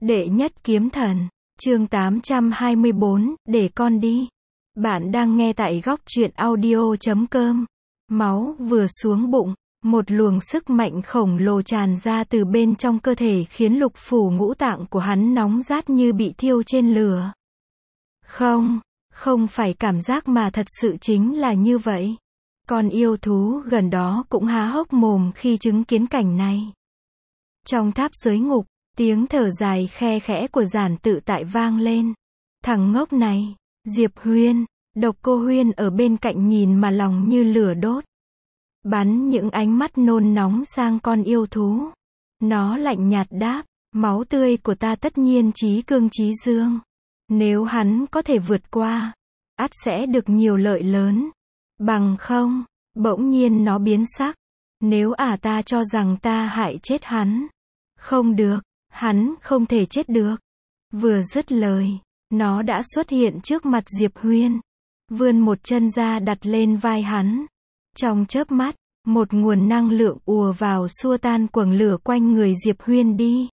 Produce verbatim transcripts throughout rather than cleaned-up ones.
Đệ nhất kiếm thần, chương tám trăm hai mươi bốn, để con đi. Bạn đang nghe tại góc truyện audio chấm com. Máu vừa xuống bụng, một luồng sức mạnh khổng lồ tràn ra từ bên trong cơ thể khiến lục phủ ngũ tạng của hắn nóng rát như bị thiêu trên lửa. Không, không phải cảm giác mà thật sự chính là như vậy. Con yêu thú gần đó cũng há hốc mồm khi chứng kiến cảnh này. Trong tháp giới ngục, tiếng thở dài khe khẽ của Giản Tự Tại vang lên. Thằng ngốc này, Diệp Huyên, Độc Cô Huyên ở bên cạnh nhìn mà lòng như lửa đốt. Bắn những ánh mắt nôn nóng sang con yêu thú. Nó lạnh nhạt đáp, máu tươi của ta tất nhiên chí cương chí dương. Nếu hắn có thể vượt qua, ắt sẽ được nhiều lợi lớn. Bằng không, bỗng nhiên nó biến sắc. Nếu ả ta cho rằng ta hại chết hắn. Không được, hắn không thể chết được. Vừa dứt lời, nó đã xuất hiện trước mặt Diệp Huyên. Vươn một chân ra đặt lên vai hắn. Trong chớp mắt, một nguồn năng lượng ùa vào xua tan quầng lửa quanh người Diệp Huyên đi.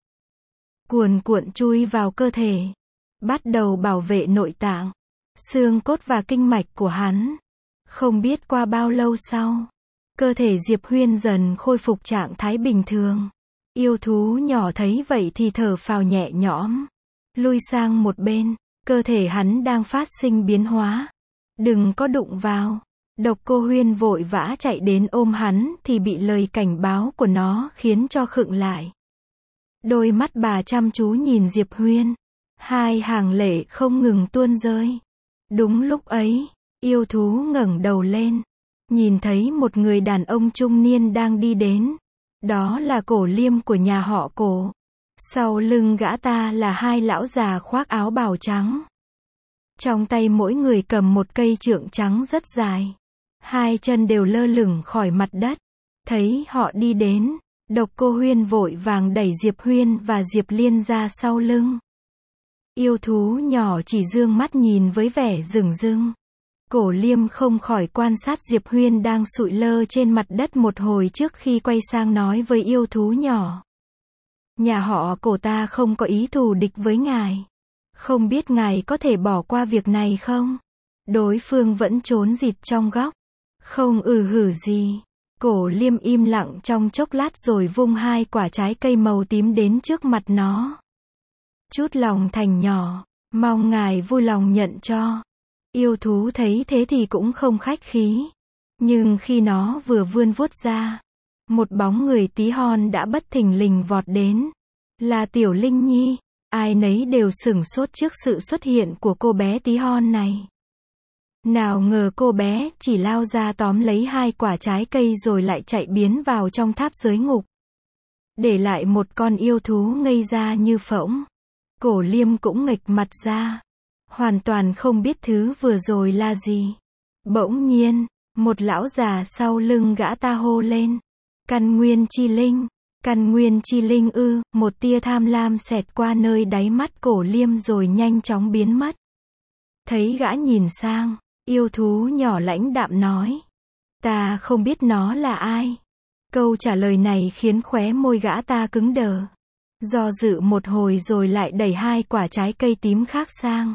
Cuồn cuộn chui vào cơ thể. Bắt đầu bảo vệ nội tạng, xương cốt và kinh mạch của hắn. Không biết qua bao lâu sau, cơ thể Diệp Huyên dần khôi phục trạng thái bình thường. Yêu thú nhỏ thấy vậy thì thở phào nhẹ nhõm. Lui sang một bên, cơ thể hắn đang phát sinh biến hóa. Đừng có đụng vào. Độc Cô Huyên vội vã chạy đến ôm hắn thì bị lời cảnh báo của nó khiến cho khựng lại. Đôi mắt bà chăm chú nhìn Diệp Huyên. Hai hàng lệ không ngừng tuôn rơi. Đúng lúc ấy, yêu thú ngẩng đầu lên. Nhìn thấy một người đàn ông trung niên đang đi đến. Đó là Cổ Liêm của nhà họ Cổ. Sau lưng gã ta là hai lão già khoác áo bào trắng. Trong tay mỗi người cầm một cây trượng trắng rất dài. Hai chân đều lơ lửng khỏi mặt đất. Thấy họ đi đến, Độc Cô Huyên vội vàng đẩy Diệp Huyên và Diệp Liên ra sau lưng. Yêu thú nhỏ chỉ dương mắt nhìn với vẻ rừng rưng. Cổ Liêm không khỏi quan sát Diệp Huyên đang sụi lơ trên mặt đất một hồi trước khi quay sang nói với yêu thú nhỏ. Nhà họ Cổ ta không có ý thù địch với ngài. Không biết ngài có thể bỏ qua việc này không? Đối phương vẫn trốn rịt trong góc. Không ừ hử gì. Cổ Liêm im lặng trong chốc lát rồi vung hai quả trái cây màu tím đến trước mặt nó. Chút lòng thành nhỏ, mong ngài vui lòng nhận cho. Yêu thú thấy thế thì cũng không khách khí. Nhưng khi nó vừa vươn vuốt ra, một bóng người tí hon đã bất thình lình vọt đến. Là Tiểu Linh Nhi. Ai nấy đều sửng sốt trước sự xuất hiện của cô bé tí hon này. Nào ngờ cô bé chỉ lao ra tóm lấy hai quả trái cây rồi lại chạy biến vào trong tháp giới ngục. Để lại một con yêu thú ngây ra như phỗng. Cổ Liêm cũng nghịch mặt ra. Hoàn toàn không biết thứ vừa rồi là gì. Bỗng nhiên, một lão già sau lưng gã ta hô lên. Căn nguyên chi linh. Căn nguyên chi linh ư, một tia tham lam xẹt qua nơi đáy mắt Cổ Liêm rồi nhanh chóng biến mất. Thấy gã nhìn sang, yêu thú nhỏ lãnh đạm nói. Ta không biết nó là ai. Câu trả lời này khiến khóe môi gã ta cứng đờ. Do dự một hồi rồi lại đẩy hai quả trái cây tím khác sang.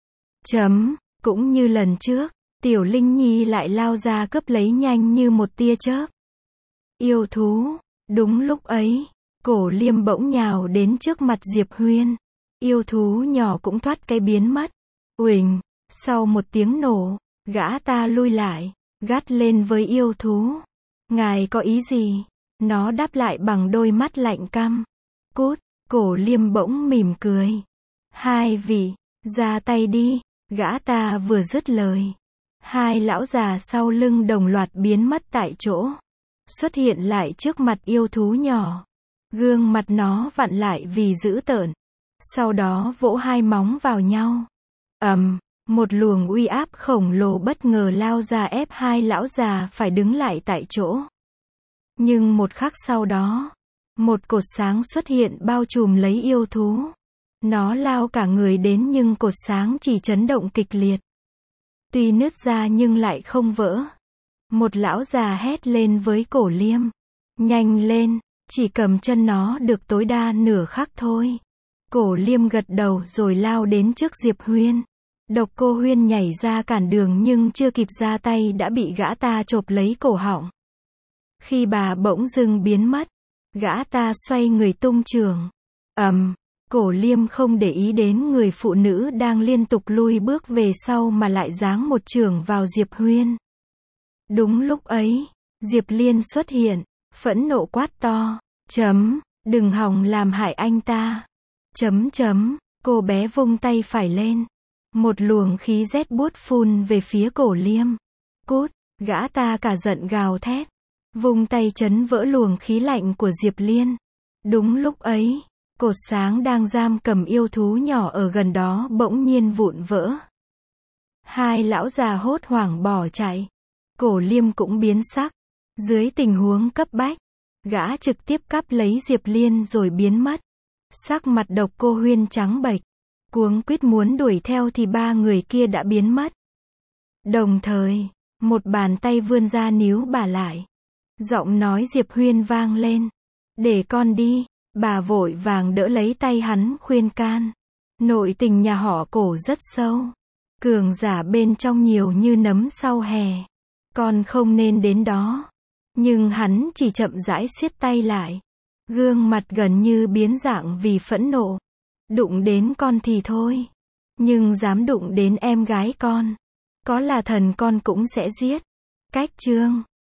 Chấm, cũng như lần trước, Tiểu Linh Nhi lại lao ra cướp lấy nhanh như một tia chớp. Yêu thú. Đúng lúc ấy, Cổ Liêm bỗng nhào đến trước mặt Diệp Huyên. Yêu thú nhỏ cũng thoát cái biến mất. Uỳnh, sau một tiếng nổ, gã ta lui lại, gắt lên với yêu thú. Ngài có ý gì? Nó đáp lại bằng đôi mắt lạnh căm. Cút, Cổ Liêm bỗng mỉm cười. Hai vị, ra tay đi. Gã ta vừa dứt lời. Hai lão già sau lưng đồng loạt biến mất tại chỗ. Xuất hiện lại trước mặt yêu thú nhỏ. Gương mặt nó vặn lại vì dữ tợn. Sau đó vỗ hai móng vào nhau. Ầm, một luồng uy áp khổng lồ bất ngờ lao ra ép hai lão già phải đứng lại tại chỗ. Nhưng một khắc sau đó, một cột sáng xuất hiện bao trùm lấy yêu thú. Nó lao cả người đến nhưng cột sáng chỉ chấn động kịch liệt. Tuy nứt ra nhưng lại không vỡ. Một lão già hét lên với Cổ Liêm. Nhanh lên, chỉ cầm chân nó được tối đa nửa khắc thôi. Cổ Liêm gật đầu rồi lao đến trước Diệp Huyên. Độc Cô Huyên nhảy ra cản đường nhưng chưa kịp ra tay đã bị gã ta chộp lấy cổ họng. Khi bà bỗng dưng biến mất, gã ta xoay người tung chưởng. Ầm, Cổ Liêm không để ý đến người phụ nữ đang liên tục lui bước về sau mà lại giáng một chưởng vào Diệp Huyên. Đúng lúc ấy, Diệp Liên xuất hiện, phẫn nộ quát to, chấm, đừng hòng làm hại anh ta. Chấm chấm, cô bé vung tay phải lên. Một luồng khí rét buốt phun về phía Cổ Liêm. Cút, gã ta cả giận gào thét. Vung tay chấn vỡ luồng khí lạnh của Diệp Liên. Đúng lúc ấy, cột sáng đang giam cầm yêu thú nhỏ ở gần đó bỗng nhiên vụn vỡ. Hai lão già hốt hoảng bỏ chạy. Cổ Liêm cũng biến sắc. Dưới tình huống cấp bách, gã trực tiếp cắp lấy Diệp Liên rồi biến mất. Sắc mặt Độc Cô Huyên trắng bệch, cuống quýt muốn đuổi theo thì ba người kia đã biến mất. Đồng thời, một bàn tay vươn ra níu bà lại. Giọng nói Diệp Huyên vang lên. Để con đi, bà vội vàng đỡ lấy tay hắn khuyên can. Nội tình nhà họ Cổ rất sâu. Cường giả bên trong nhiều như nấm sau hè. Con không nên đến đó. Nhưng hắn chỉ chậm rãi siết tay lại. Gương mặt gần như biến dạng vì phẫn nộ. Đụng đến con thì thôi. Nhưng dám đụng đến em gái con. Có là thần con cũng sẽ giết. Cách chương